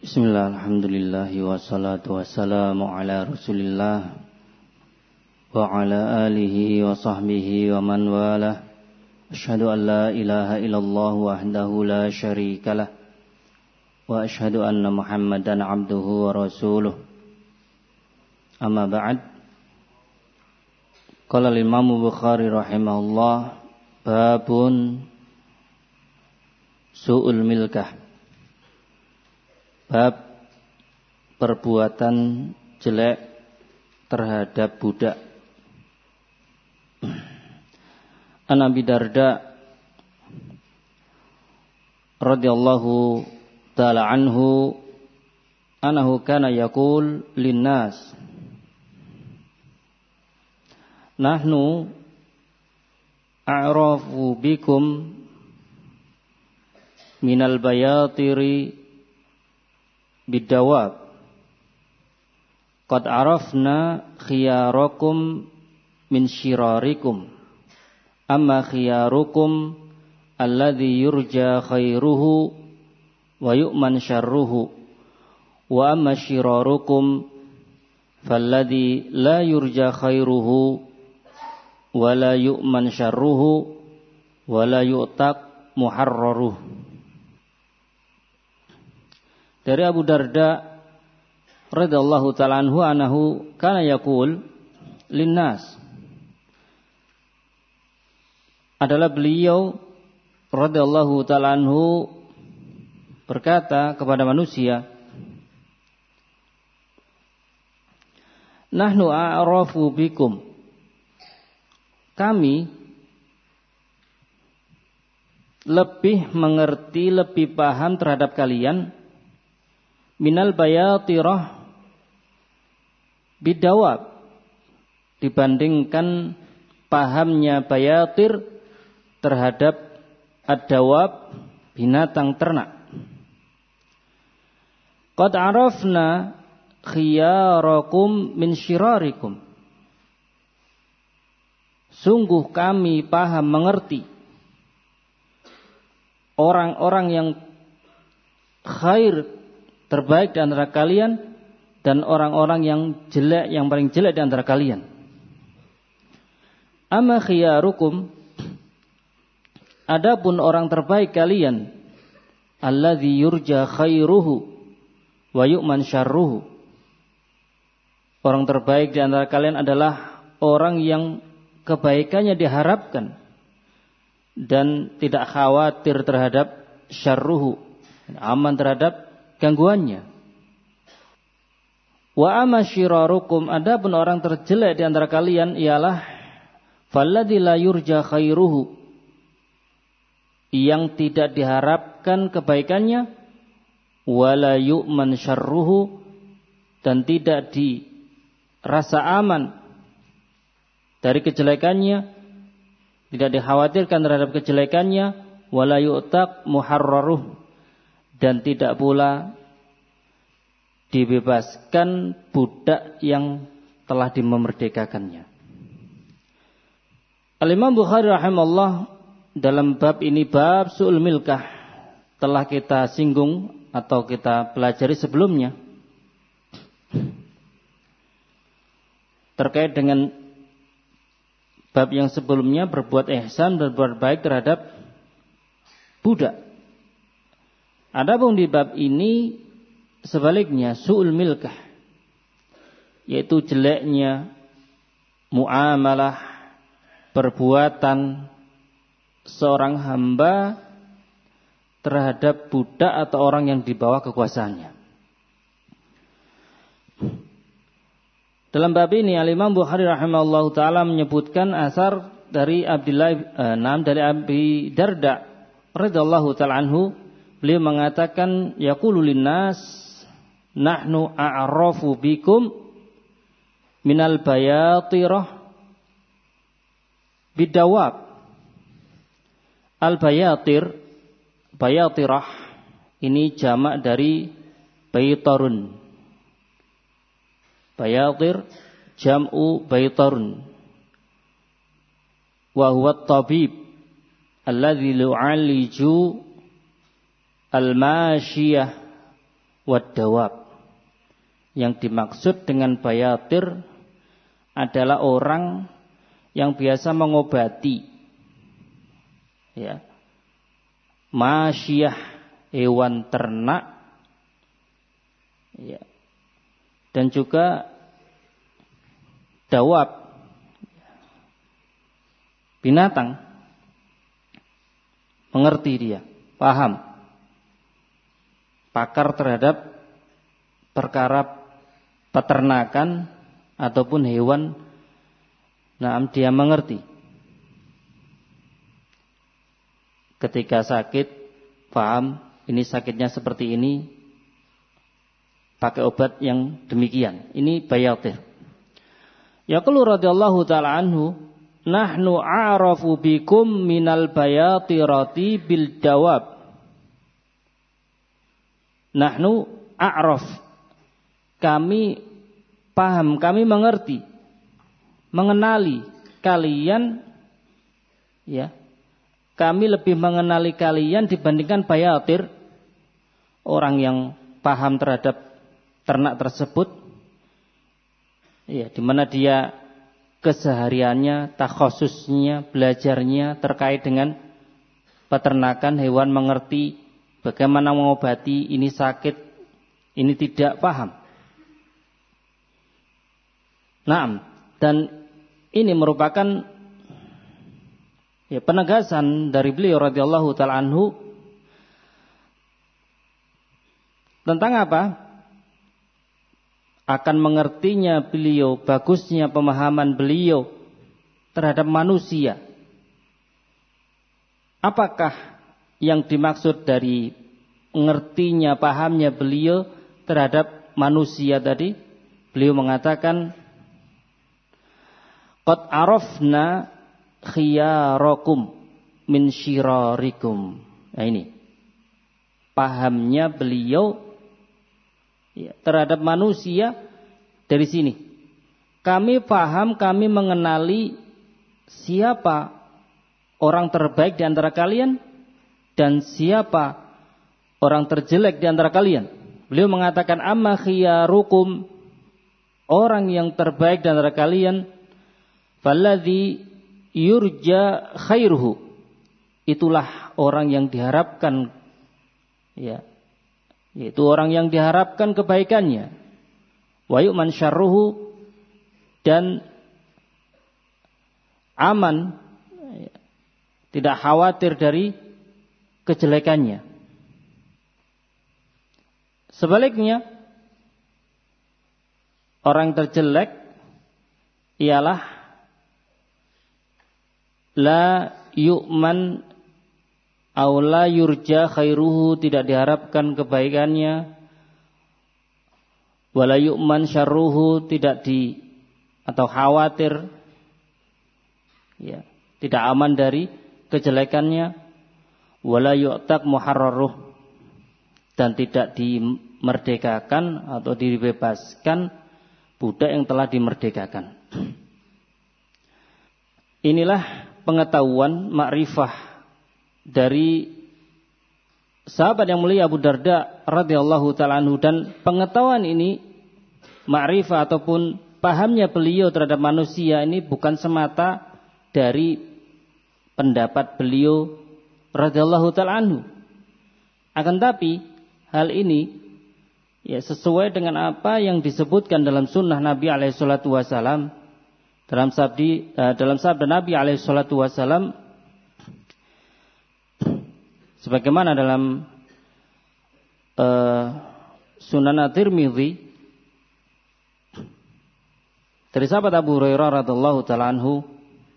Bismillah, alhamdulillah, wassalatu wassalamu ala rasulillah wa ala alihi wa sahbihi wa man walah. Asyhadu an la ilaha illallah wahdahu la syarikalah wa asyhadu anna Muhammadan abduhu wa rasuluh. Amma ba'd. Qala al-Imam Bukhari rahimahullah, babun su'ul milkah. Bab perbuatan jelek terhadap budak. An Abi Darda radhiyallahu ta'ala anhu annahu kana yaqul linnas nahnu a'rafu bikum minal bayatiri bidawab qad arafna khiyarakum min syirarikum amma khiyarukum alladhi yurja khairuhu wa yu'man syarruhu wa amma syirarukum falladhi la yurja khairuhu wa la yu'man syarruhu wa la yu'taq muharraruhu. Dari Abu Darda radhiyallahu ta'ala anhu anahu kana yaqul linnas, adalah beliau radhiyallahu ta'ala anhu berkata kepada manusia, nahnu a'rafu bikum, kami lebih mengerti, lebih paham terhadap kalian minal bayatirah bidawab, dibandingkan pahamnya bayatir terhadap ad-dawab, binatang ternak. Qad arafna khiyarakum min syirarikum, sungguh kami paham mengerti orang-orang yang khair, terbaik di antara kalian, dan orang-orang yang jelek, yang paling jelek di antara kalian. Amma khiyarukum, adapun orang terbaik kalian, alladzi yurja khairuhu wa yu'man syarruhu, orang terbaik di antara kalian adalah orang yang kebaikannya diharapkan dan tidak khawatir terhadap syarruhu, aman terhadap gangguannya. Wa amma syirarukum, adapun orang terjelek di antara kalian ialah falladzi la yurja khairuhu, yang tidak diharapkan kebaikannya, wala yu'man syarruhu, dan tidak dirasa aman dari kejelekannya, tidak dikhawatirkan terhadap kejelekannya, wala yu'taq muharraruh, dan tidak pula dibebaskan budak yang telah dimerdekakannya. Al-Imam Bukhari rahimahullah dalam bab ini, bab su'ul milkah, telah kita singgung atau kita pelajari sebelumnya terkait dengan bab yang sebelumnya, berbuat ihsan, berbuat baik terhadap budak. Adapun di bab ini sebaliknya, su'ul milkah, yaitu jeleknya muamalah, perbuatan seorang hamba terhadap budak atau orang yang di bawah kekuasaannya. Dalam bab ini Al-Imam Bukhari rahimahullahu ta'ala menyebutkan asar dari dari Abi Darda radhiyallahu ta'ala anhu. Beliau mengatakan, yaqulu linnas nahnu a'rafu bikum minal bayatirah bidawab. Al-bayatir, bayatirah ini jamak dari baitarun. Bayatir jam'u baitarun. Wa huwa at-tabib alladzi yu'aliju al-mashiyah wad-dawab. Yang dimaksud dengan bayatir adalah orang yang biasa mengobati, ya, masyiyah, hewan ternak, ya, dan juga dawab, binatang. Mengerti dia, paham, pakar terhadap perkara peternakan ataupun hewan. Nah, dia mengerti. Ketika sakit, paham, ini sakitnya seperti ini, pakai obat yang demikian. Ini bayatir. Yaqulu radhiyallahu ta'ala anhu, nahnu a'rafu bikum minal bayatirati bil dawab. Nahnu a'raf, kami paham, kami mengerti, mengenali kalian, ya, kami lebih mengenali kalian dibandingkan bayatir, orang yang paham terhadap ternak tersebut, ya, di mana dia kesehariannya, takhasusnya, belajarnya terkait dengan peternakan hewan, mengerti bagaimana mengobati, ini sakit, ini tidak, paham. Naam, dan ini merupakan, ya, penegasan dari beliau radhiyallahu ta'ala anhu tentang apa? Akan mengertinya beliau, bagusnya pemahaman beliau terhadap manusia. Apakah yang dimaksud dari mengertinya, pahamnya beliau terhadap manusia tadi? Beliau mengatakan, qad arafna khiyarakum min syirarikum. Nah, ini pahamnya beliau, ya, terhadap manusia dari sini. Kami paham, kami mengenali siapa orang terbaik di antara kalian dan siapa orang terjelek di antara kalian. Beliau mengatakan, amma khiyarukum, orang yang terbaik di antara kalian, falladzi yurja khairuhu, itulah orang yang diharapkan, ya, yaitu orang yang diharapkan kebaikannya. Wa yu'man syarruhu, dan aman, ya, tidak khawatir dari kejelekannya. Sebaliknya, orang terjelek ialah la yu'man aw la yurja khairuhu, tidak diharapkan kebaikannya, wala yu'man syarruhu, tidak atau khawatir, ya, tidak aman dari kejelekannya, wala yu'taq muharraruh, dan tidak dimerdekakan atau dibebaskan budak yang telah dimerdekakan. Inilah pengetahuan, makrifah dari sahabat yang mulia Abu Darda radhiyallahu ta'ala anhu. Dan pengetahuan ini, makrifah ataupun pahamnya beliau terhadap manusia ini bukan semata dari pendapat beliau radhiyallahu ta'ala anhu. Akan tapi hal ini, ya, sesuai dengan apa yang disebutkan dalam sunnah Nabi alaihi salatu wasallam. Dalam sabda Nabi alaihi salatu wasallam, sebagaimana dalam Sunan At-Tirmidzi dari sahabat Abu Hurairah radhiyallahu ta'ala anhu,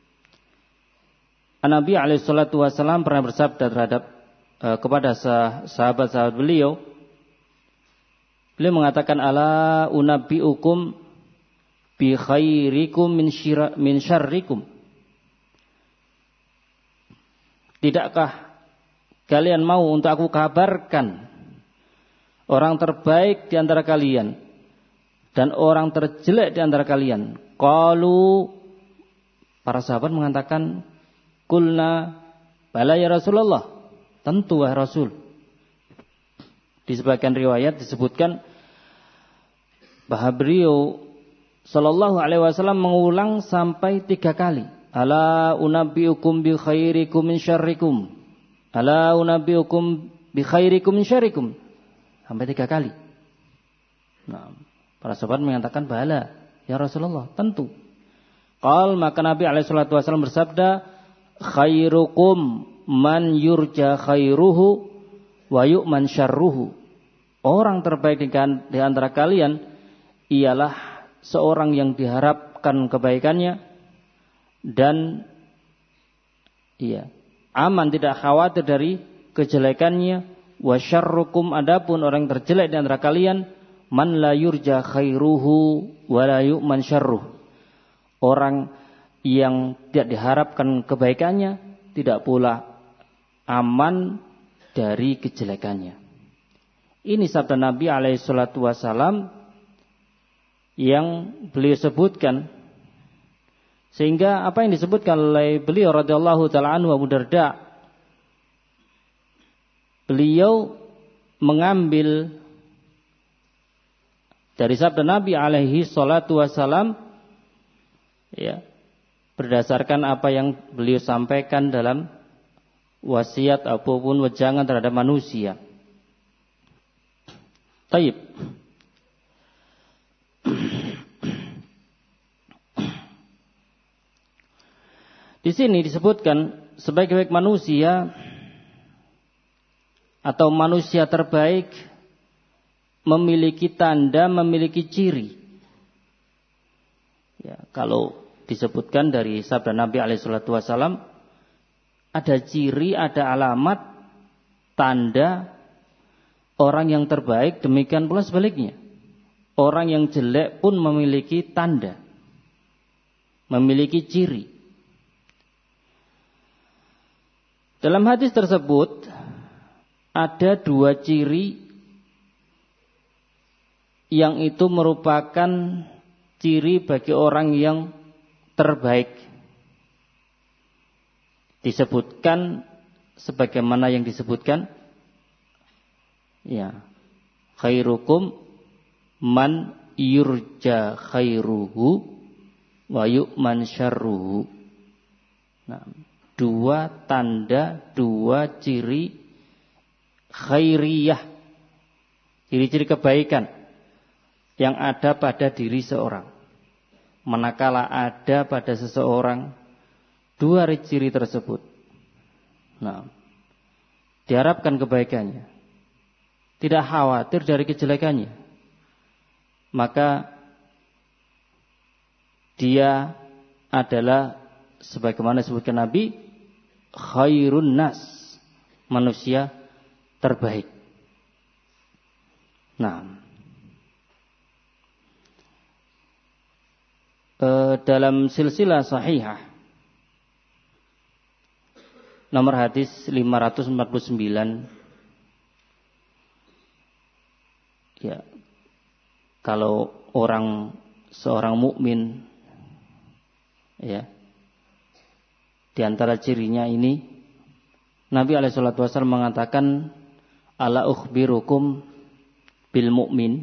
Nabi alaihi salatu wasallam pernah bersabda terhadap kepada sahabat-sahabat beliau. Beliau mengatakan, ala unabbiukum bi khairikum min syarrikum. Tidakkah kalian mau untuk aku kabarkan orang terbaik di antara kalian dan orang terjelek di antara kalian? Qalu, para sahabat mengatakan, qulna bala ya Rasulullah, tentu wahai Rasul. Di sebagian riwayat disebutkan bahwa beliau sallallahu alaihi wasallam mengulang sampai 3 kali. Ala unabbiukum bi khairikum min syarrikum. Ala unabbiukum bi khairikum min syarrikum. Sampai 3 kali. Nah, para sahabat mengatakan, bala ya Rasulullah, tentu. Maka Nabi alaihi salatu wasallam bersabda, khairukum man yurja khairuhu wa yu'man syarruhu. Orang terbaik di antara kalian ialah seorang yang diharapkan kebaikannya dan aman, tidak khawatir dari kejelekannya. Wa syarrukum, adapun orang terjelek di antara kalian, man la yurja khairuhu wa la yu'man syarruh. Orang yang tidak diharapkan kebaikannya, tidak pula aman dari kejelekannya. Ini sabda Nabi alaihi salatu wasalam yang beliau sebutkan. Sehingga apa yang disebutkan oleh beliau radhiyallahu taala anhu Abu Darda, beliau mengambil dari sabda Nabi alaihi salatu wasalam berdasarkan apa yang beliau sampaikan dalam wasiat apapun wejangan terhadap manusia. Taib. Di sini disebutkan sebaik-baik manusia atau manusia terbaik memiliki tanda, memiliki ciri. Ya, kalau disebutkan dari sabda Nabi alaihi salatu wasallam, ada ciri, ada alamat, tanda orang yang terbaik, demikian pula sebaliknya. Orang yang jelek pun memiliki tanda, memiliki ciri. Dalam hadis tersebut ada 2 ciri yang itu merupakan ciri bagi orang yang terbaik. Disebutkan sebagaimana yang disebutkan, khairukum man yurja khairuhu wa yu'man syarruhu. Nah, 2 tanda, 2 ciri khairiyah, ciri-ciri kebaikan yang ada pada diri seorang. Manakala ada pada seseorang 2 ciri tersebut, nah, diharapkan kebaikannya, tidak khawatir dari kejelekannya, maka dia adalah sebagaimana disebutkan Nabi, khairun nas, manusia terbaik. Nah, dalam silsilah sahihah nomor hadis 549, kalau seorang mukmin, di antara cirinya ini, Nabi alaihi salatu wasallam mengatakan, ala ukhbirukum bil mu'min,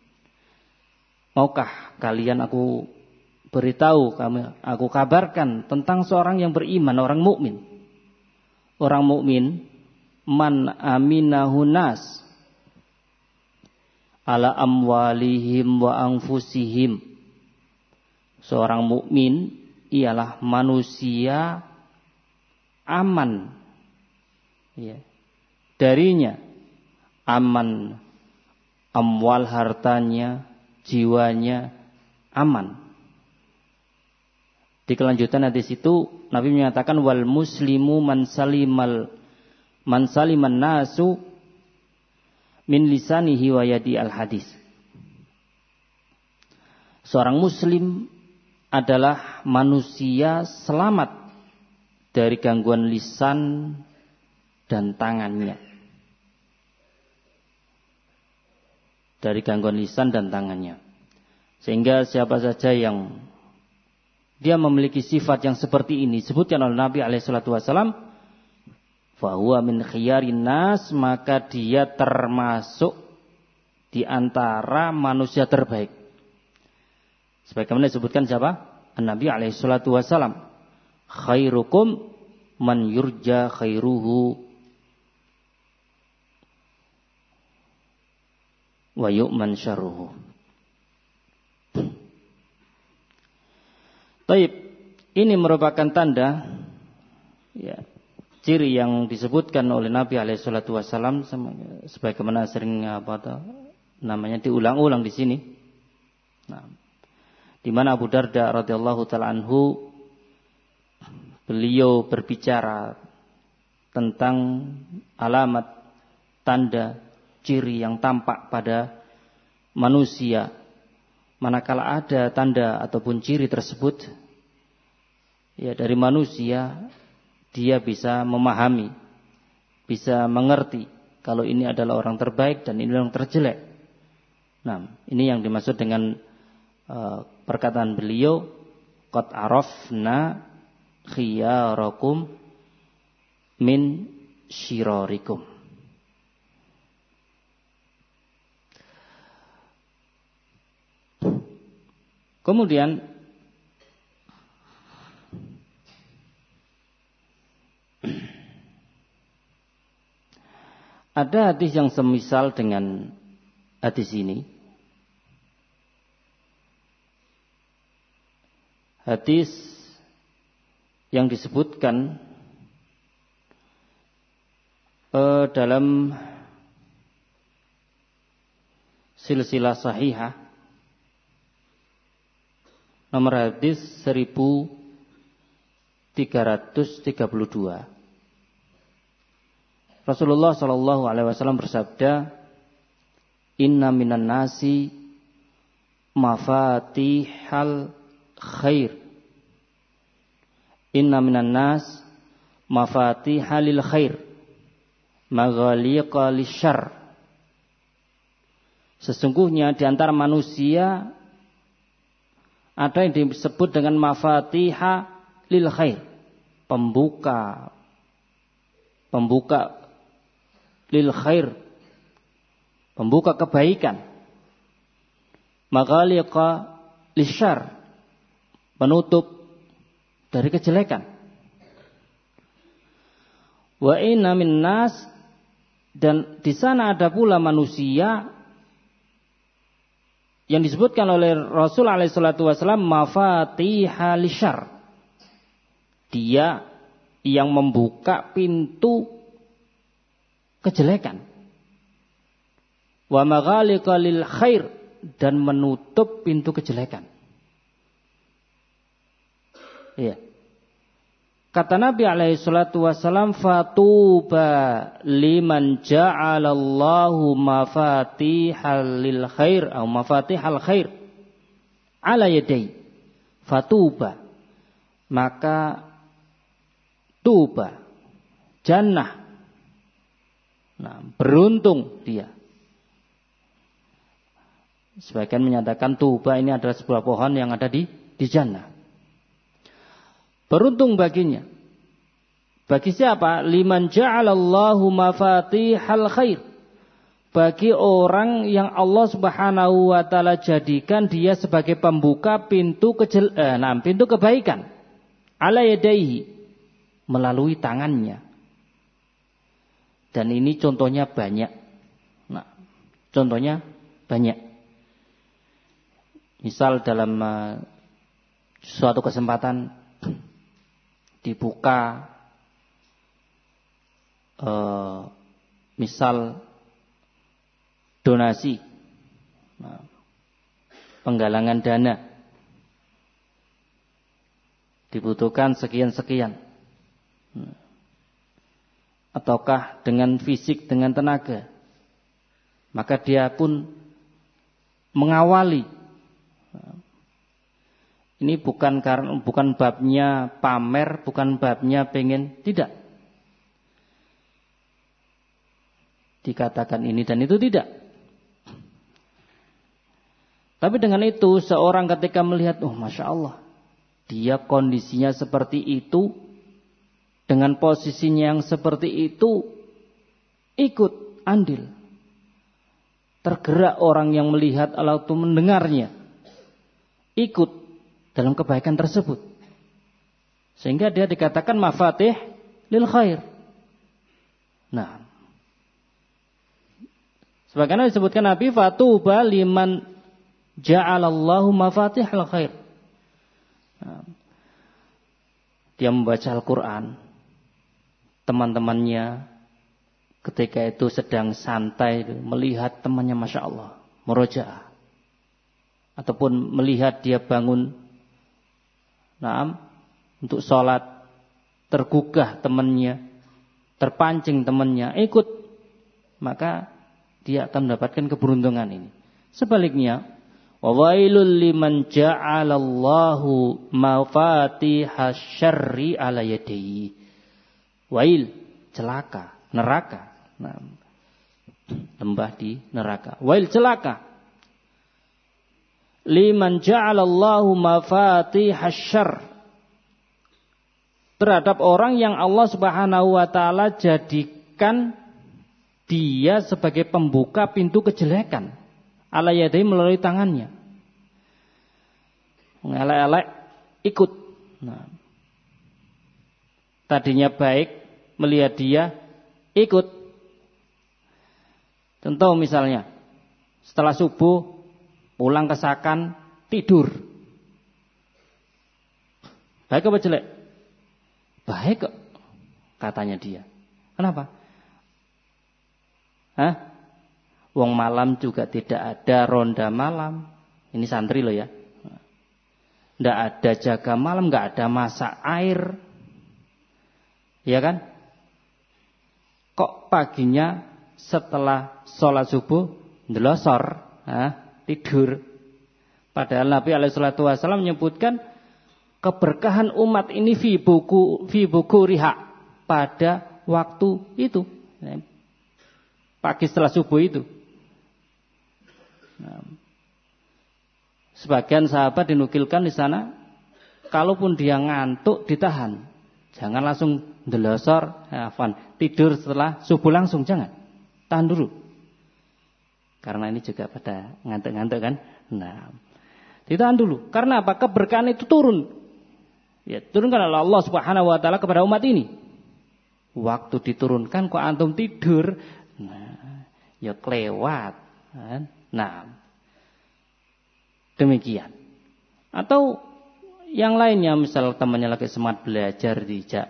maukah kalian aku beritahu, aku kabarkan tentang seorang yang beriman, orang mukmin. Orang mukmin, man aminahu nas ala amwalihim wa anfusihim. Seorang mukmin ialah manusia aman, darinya aman, amwal hartanya, jiwanya aman. Di kelanjutan hadis itu Nabi menyatakan, wal muslimu man saliman nasu min lisanihi wa yadi al hadis. Seorang muslim adalah manusia selamat dari gangguan lisan dan tangannya. Dari gangguan lisan dan tangannya. Sehingga siapa saja yang dia memiliki sifat yang seperti ini, sebutkan oleh Nabi alaihi salatu wasallam, fahuwa min khiyarin nas, maka dia termasuk di antara manusia terbaik. Sebagaimana disebutkan siapa? Nabi alaihi salatu wasalam, khairukum man yurja khairuhu wa yu'man syarruhu. Baik, ini merupakan tanda, ya, ciri yang disebutkan oleh Nabi alaihi salatu wasalam, sebagaimana sering diulang-ulang di sini. Nah, di mana Abu Darda radhiyallahu taala anhu, beliau berbicara tentang alamat, tanda, ciri yang tampak pada manusia. Manakala ada tanda ataupun ciri tersebut, ya, dari manusia, dia bisa memahami, bisa mengerti kalau ini adalah orang terbaik dan ini orang terjelek. Nah, ini yang dimaksud dengan perkataan beliau, qad arafna khiyarakum min syirarikum. Kemudian ada hadis yang semisal dengan hadis ini. Hadis yang disebutkan dalam silsilah sahihah, nomor hadis 1332. Rasulullah sallallahu alaihi wasallam bersabda, "Inna minan nasi mafatihal khair. Inna minan nas mafatihalil khair, maghaliqa lisyarr." Sesungguhnya di antara manusia ada yang disebut dengan mafatiha lil khair, pembuka lil khair, pembuka kebaikan. Maghaliqa lisyarr, penutup dari kejelekan. Wa inna min nas, dan di sana ada pula manusia yang disebutkan oleh Rasul alaihi salatu wasallam mafatiha lisyarr, dia yang membuka pintu kejelekan. Wa maghaliqa lil khair, dan menutup pintu kejelekan. Iya. Kata Nabi alaihi salatu wasallam, fatuba liman ja'alallahu mafatihal lil khair atau mafatihal khair ala yadai. Fatuba, maka tuba, jannah. Nah, beruntung dia. Sebagian menyatakan tuba ini adalah sebuah pohon yang ada di jannah. Beruntung baginya. Bagi siapa? Liman ja'alallahu mafatihal khair. Bagi orang yang Allah Subhanahu wa taala jadikan dia sebagai pembuka pintu pintu kebaikan. Ala yadaihi, melalui tangannya. Dan ini contohnya banyak. Nah, contohnya banyak. Misal dalam suatu kesempatan dibuka misal donasi, penggalangan dana, dibutuhkan sekian-sekian, ataukah dengan fisik, dengan tenaga, maka dia pun mengawali. Ini bukan babnya pamer, bukan babnya pengen, tidak. Dikatakan ini dan itu tidak. Tapi dengan itu seorang ketika melihat, oh Masya Allah, dia kondisinya seperti itu, dengan posisinya yang seperti itu ikut andil. Tergerak orang yang melihat atau mendengarnya ikut dalam kebaikan tersebut. Sehingga dia dikatakan mafatih lil khair. Nah, sebagaimana disebutkan Nabi, fatuba liman ja'alallahu mafatihal khair. Nah, dia membaca Al-Quran, teman-temannya ketika itu sedang santai melihat temannya Masya Allah murojaah, ataupun melihat dia bangun untuk sholat, tergugah temannya, terpancing temannya ikut, maka dia akan mendapatkan keberuntungan ini. Sebaliknya, wawailul liman ja'alallahu mafatihasy syarri ala yadayhi. Wail, celaka, neraka. Nah, lembah di neraka. Wail, celaka. Liman ja'alallahu mafatihasy syarr, terhadap orang yang Allah Subhanahu wa taala jadikan dia sebagai pembuka pintu kejelekan. Ala yadayhi, melalui tangannya. Mengelak-elak ikut. Nah, tadinya baik melihat dia ikut. Contoh misalnya, setelah subuh pulang ke Sakan tidur. Baik apa jelek? Baik kok, katanya dia. Kenapa? Wong malam juga tidak ada ronda malam. Ini santri loh ya. Tidak ada jaga malam, nggak ada masak air. Ya kan? Kok paginya setelah sholat subuh ndelosor, tidur. Padahal Nabi SAW menyebutkan keberkahan umat ini fi buku riha, pada waktu itu, pagi setelah subuh itu. Nah, sebagian sahabat dinukilkan di sana, kalaupun dia ngantuk ditahan, jangan langsung ndelosor, tidur setelah subuh langsung, jangan, tahan dulu, karena ini juga pada ngantuk-ngantuk kan. Nah, ditahan dulu, karena apa? Keberkahan itu turun. Ya, turunkan oleh Allah Subhanahu wa taala kepada umat ini. Waktu diturunkan kok antum tidur, nah, ya kelewat. Nah, demikian. Atau yang lainnya, misal temannya lagi semangat belajar dijak,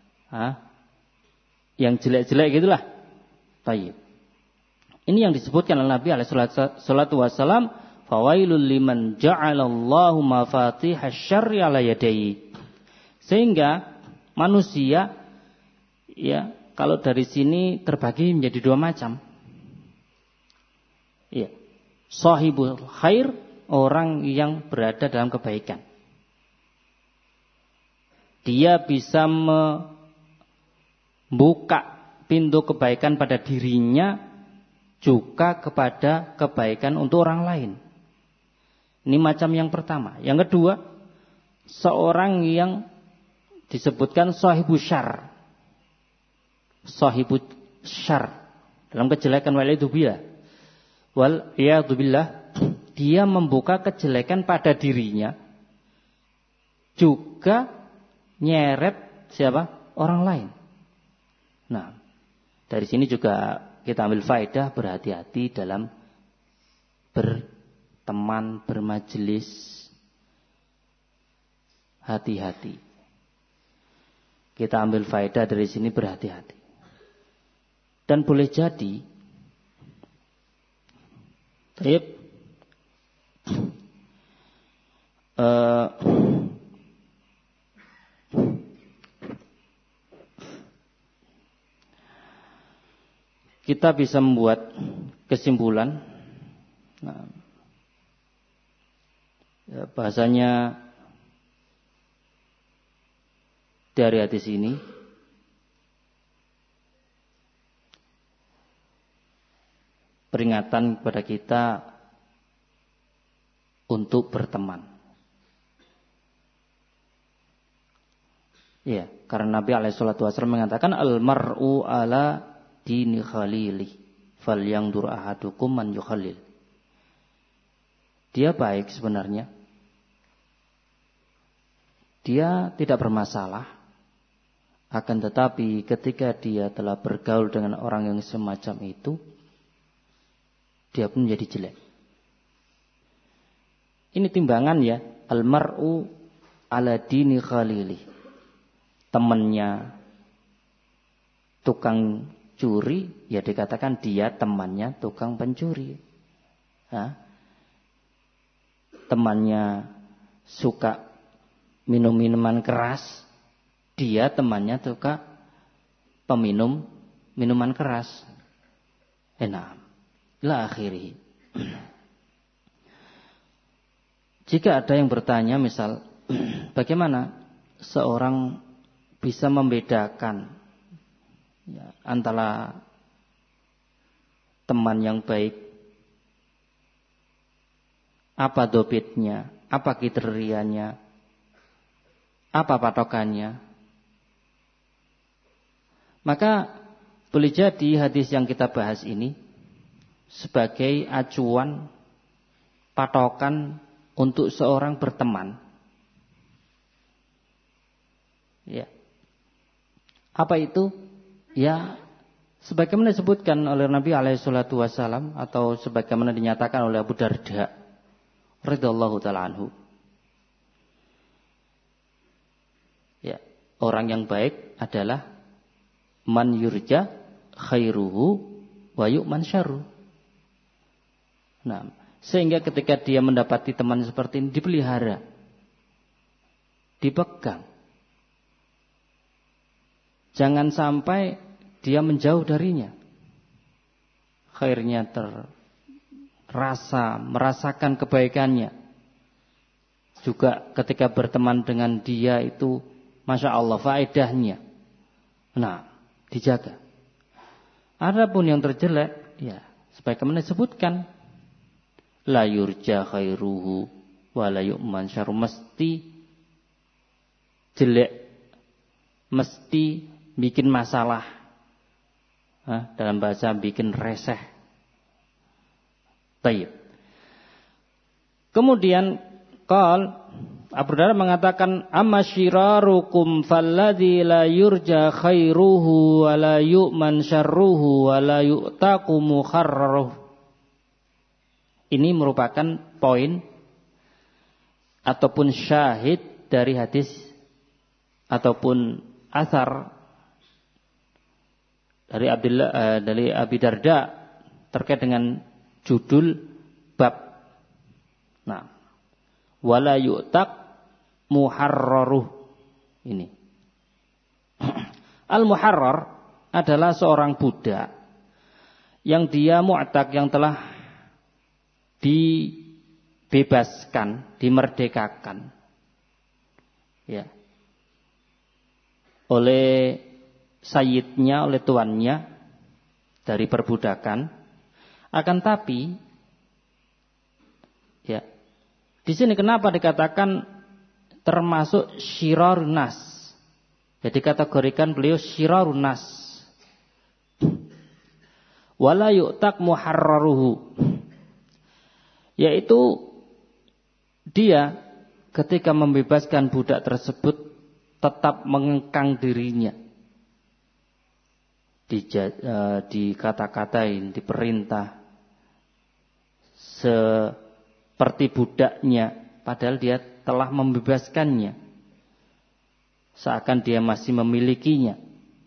yang jelek-jelek gitulah. Baik. Ini yang disebutkan oleh Nabi alaihi salatu wasallam, fawailul liman ja'alallahu mafatihasy syarri ala yadayhi. Sehingga manusia, ya, kalau dari sini terbagi menjadi dua macam. Ya, sahibul khair, orang yang berada dalam kebaikan. Dia bisa membuka pintu kebaikan pada dirinya, juga kepada kebaikan untuk orang lain. Ini macam yang pertama. Yang kedua, seorang yang disebutkan sahibu syarr. Sahibu syarr, dalam kejelekan wal iyadu billah, dia membuka kejelekan pada dirinya, juga nyeret siapa? Orang lain. Nah, dari sini juga kita ambil faedah, berhati-hati dalam berteman, bermajelis. Hati-hati. Kita ambil faedah dari sini, berhati-hati. Dan boleh jadi kita bisa membuat kesimpulan. Nah, ya, bahasanya dari hadis ini peringatan kepada kita untuk berteman. Ya, karena Nabi SAW mengatakan al-mar'u ala dini khalili falyanzur ahadukum man yukhalil. Dia baik sebenarnya. Dia tidak bermasalah. Akan tetapi ketika dia telah bergaul dengan orang yang semacam itu, dia pun menjadi jelek. Ini timbangan ya. Al-mar'u ala dini khalili. Temannya tukang curi, ya dikatakan dia temannya tukang pencuri. Temannya suka minum minuman keras, dia temannya suka peminum minuman keras. Enam. Ila akhiri. Jika ada yang bertanya misal, bagaimana seorang bisa membedakan ya, antara teman yang baik, apa dobitnya, apa kriterianya, apa patokannya? Maka boleh jadi hadis yang kita bahas ini sebagai acuan patokan untuk seorang berteman. Ya. Apa itu? Ya, sebagaimana disebutkan oleh Nabi SAW atau sebagaimana dinyatakan oleh Abu Darda radhiyallahu ta'ala anhu. Ya, orang yang baik adalah man yurja khairuhu wa yu'man syarruh. Nah, sehingga ketika dia mendapati teman seperti ini dipelihara, dipegang. Jangan sampai dia menjauh darinya. Khairnya terasa, merasakan kebaikannya. Juga ketika berteman dengan dia itu, Masya Allah, faedahnya. Nah, dijaga. Adapun yang terjelek, ya, sebagaimana disebutkan, la yurja khairuhu wa la yu'man syarruh, mesti jelek, mesti bikin masalah. Dalam bahasa bikin reseh. Taib. Kemudian Abu Darda mengatakan, amma syirarukum falladzi la yurja khairuhu wa la yu'man syarruhu wa la yu'taqu mukharraruh. Ini merupakan poin ataupun syahid dari hadis ataupun asar dari Abi Darda terkait dengan judul bab. Nah, wala yu'taq muharraruh ini. Al-muharrar adalah seorang budak yang dia mu'taq, yang telah dibebaskan, dimerdekakan. Ya. Oleh sayyidnya, oleh tuannya dari perbudakan. Akan tapi ya, di sini kenapa dikatakan termasuk syirarun nas? Jadi kategorikan beliau syirarun nas. Wala yu'taq muharraruhu. Yaitu dia ketika membebaskan budak tersebut tetap mengekang dirinya. Dikata-katain, diperintah seperti budaknya, padahal dia telah membebaskannya, seakan dia masih memilikinya.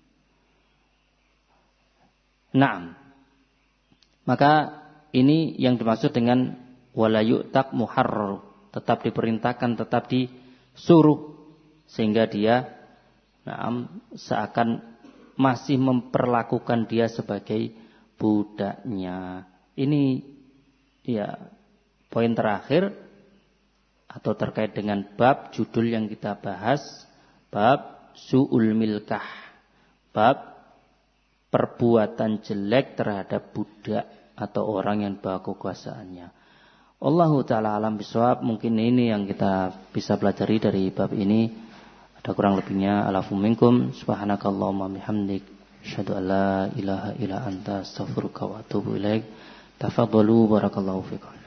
Naam. Maka ini yang dimaksud dengan wala yu'taq muharrar, tetap diperintahkan, tetap disuruh, sehingga dia seakan masih memperlakukan dia sebagai budaknya. Ini ya poin terakhir atau terkait dengan bab judul yang kita bahas, bab su'ul milkah, bab perbuatan jelek terhadap budak atau orang yang bawa kekuasaannya. Allahu ta'ala alam bisawab. Mungkin ini yang kita bisa pelajari dari bab ini. Ada kurang lebihnya, alafu minkum, subhanakallahumma bihamdik, asyhadu an la ilaha illa anta, astaghfiruka wa atubu ilaik. Tafadhalu, barakallahu fikum.